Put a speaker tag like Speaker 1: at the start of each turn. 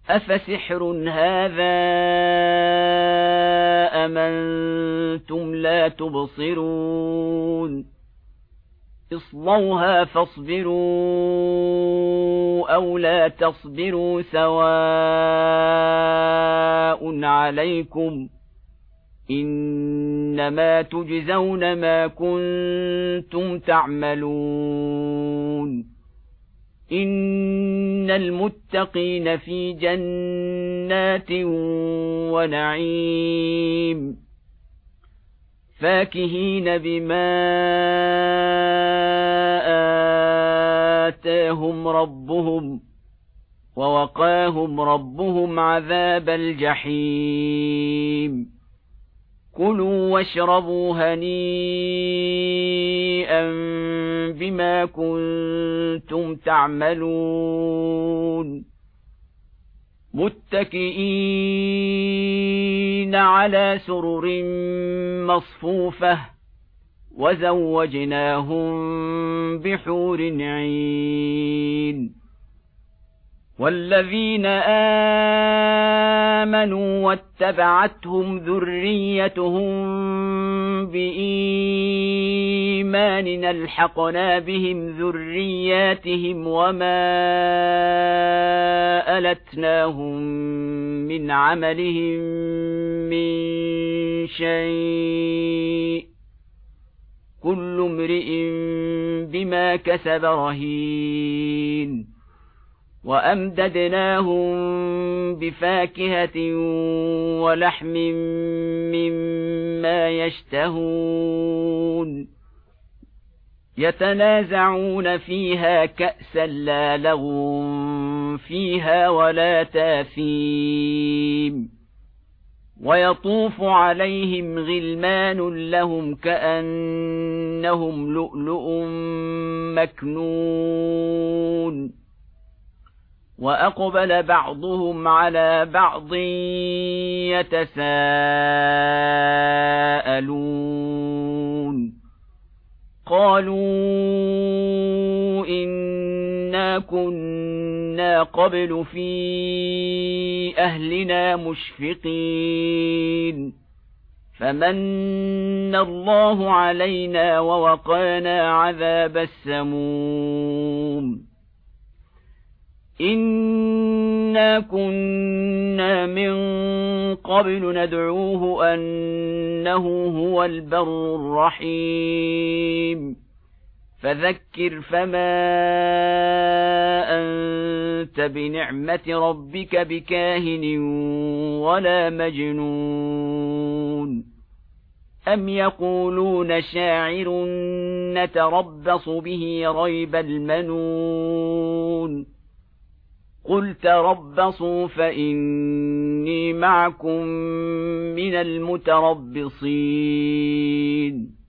Speaker 1: أفسحر هذا أم أنتم لا تبصرون اصلوها فاصبروا أو لا تصبروا سواء عليكم إنما تجزون ما كنتم تعملون إن المتقين في جنات ونعيم فاكهين بما آتاهم ربهم ووقاهم ربهم عذاب الجحيم كلوا واشربوا هنيئا بما كنتم تعملون متكئين على سرر مصفوفة وزوجناهم بحور عين والذين آمنوا واتبعتهم ذريتهم بإيمان ألحقنا بهم ذرياتهم وما ألتناهم من عملهم من شيء كل امرئ بما كسب رهين وأمددناهم بفاكهة ولحم مما يشتهون يتنازعون فيها كأسا لا لغو فيها ولا تاثيم ويطوف عليهم غلمان لهم كأنهم لؤلؤ مكنون وأقبل بعضهم على بعض يتساءلون قالوا إنا كنا قبل في أهلنا مشفقين فمن الله علينا ووقانا عذاب السموم إنا كنا من قبل ندعوه أنه هو البر الرحيم فذكر فما أنت بنعمة ربك بكاهن ولا مجنون أم يقولون شاعر نتربص به ريب المنون قل تربصوا فإني معكم من المتربصين